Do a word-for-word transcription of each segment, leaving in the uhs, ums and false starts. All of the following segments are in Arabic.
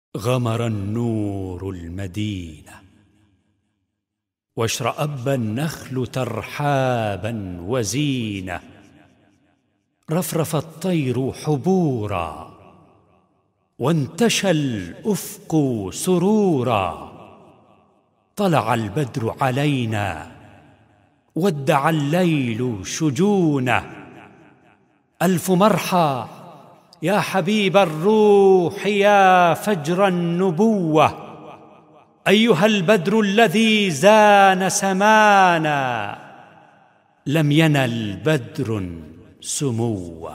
غمر النور المدينة، واشرأب النخل ترحابا وزينة، رفرف الطير حبورا، وانتشى الأفق سرورا. طلع البدر علينا وادعى الليل شجونه. ألف مرحى يا حبيب الروح يا فجر النبوة، أيها البدر الذي زان سمانا، لم ينل بدر سموه.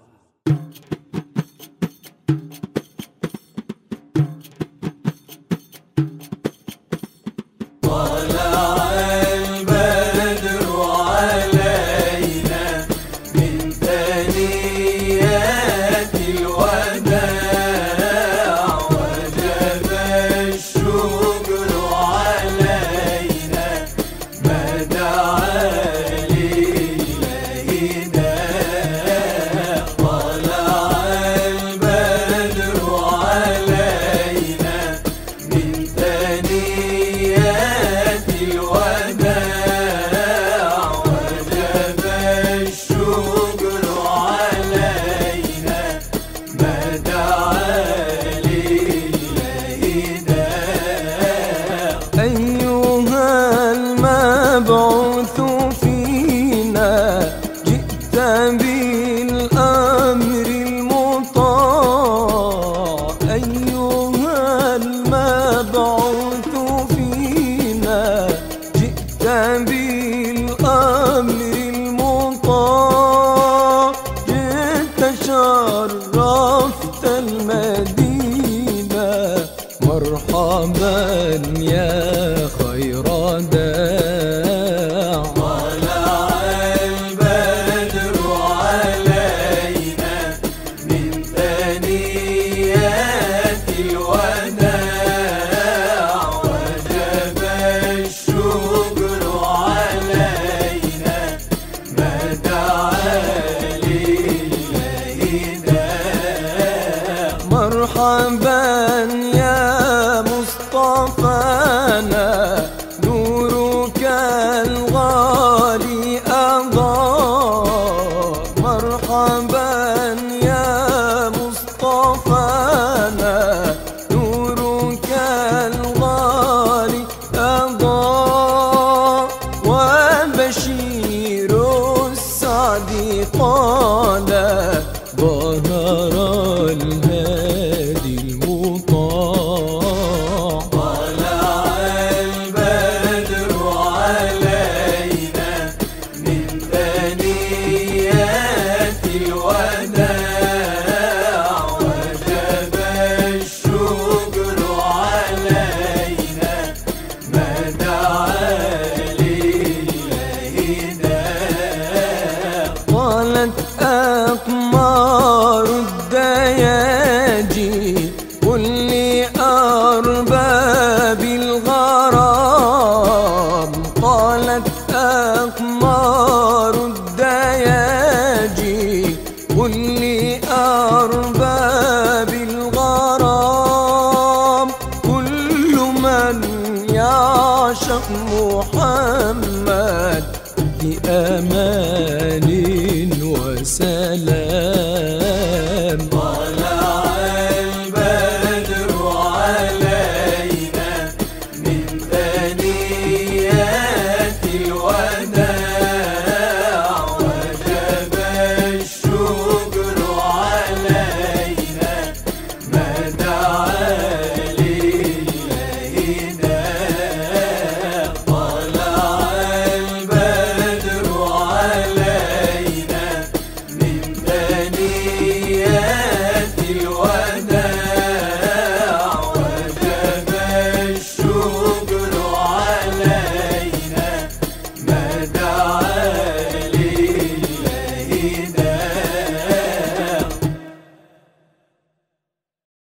المبعوث فينا جئت بالأمر المطاع، أيها المبعوث فينا جئت بالأمر المطاع، جئت شرفت المدينة، مرحبا يا خير داع. طلع البدر علينا من ثنيات الوداع، وجب الشكر علينا ما دعا لله داع. مرحبا يا مصطفانا، نورك الغالي أضاء. مرحبا يا مصطفانا، نورك الغالي أضاء. وبشير السعد قال ظهر الهادي المطاع. طلع البدر علينا من ثنيات الوداع، وجب الشكر علينا ما دعا لله داع. قالت أقمار الدياجي قل لأرباب الغرام. قالت أقمار الدياجي قل لأرباب الغرام، كل من يعشق محمد بأمان